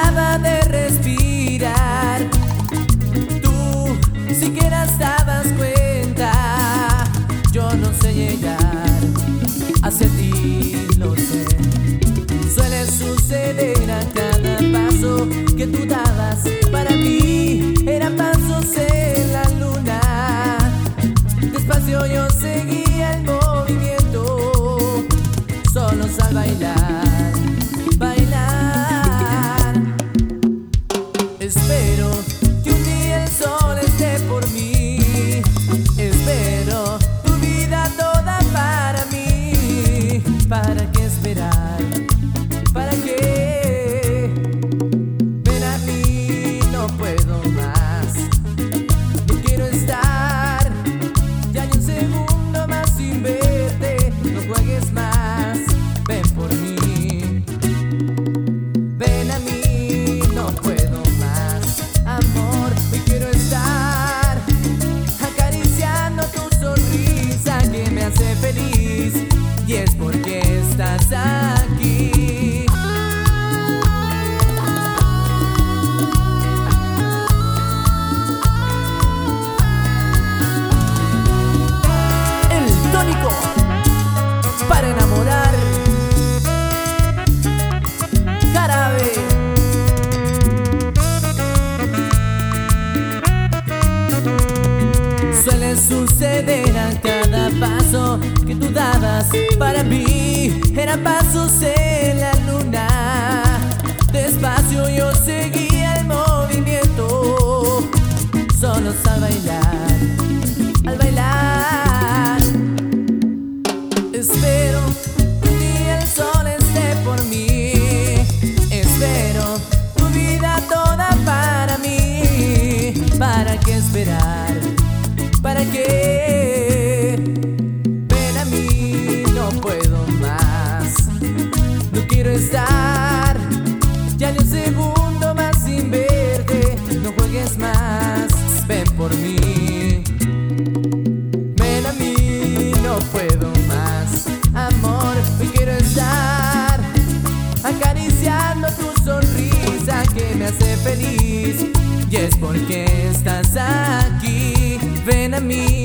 dejaba de respirar. Tú siquiera dabas cuenta. Yo no sé llegar hacia ti, lo sé. Suele suceder a cada paso que tú dabas. Para mí eran pasos en la luna. Despacio yo seguía el movimiento, solos al bailar, bailar. Espero que un día el sol esté por mí. Espero tu vida toda para mí. ¿Para qué esperar? ¿Para qué? Ven a mí, no puedo más. No quiero estar ya ni un segundo más sin verte. No juegues más, ven por mí. Ven a mí, no puedo más. Amor, hoy quiero estar acariciando tu sonrisa que me hace feliz. Y es porque estás aquí. El tónico para enamorar. Jarabe. Suele suceder a cada paso que tú dabas. Para mí eran pasos en la luna. Despacio yo seguía el movimiento, solos al bailar, al bailar. Espero que un día el sol esté por mí. Espero tu vida toda para mí. ¿Para qué esperar? ¿Para qué? Ven a mí, no puedo más. No quiero estar ya ni un segundo más sin verte. No juegues más, ven por mí. Ven a mí, no puedo más. Amor, hoy quiero estar acariciando tu sonrisa que me hace feliz. Y es porque estás aquí. Ven a mí.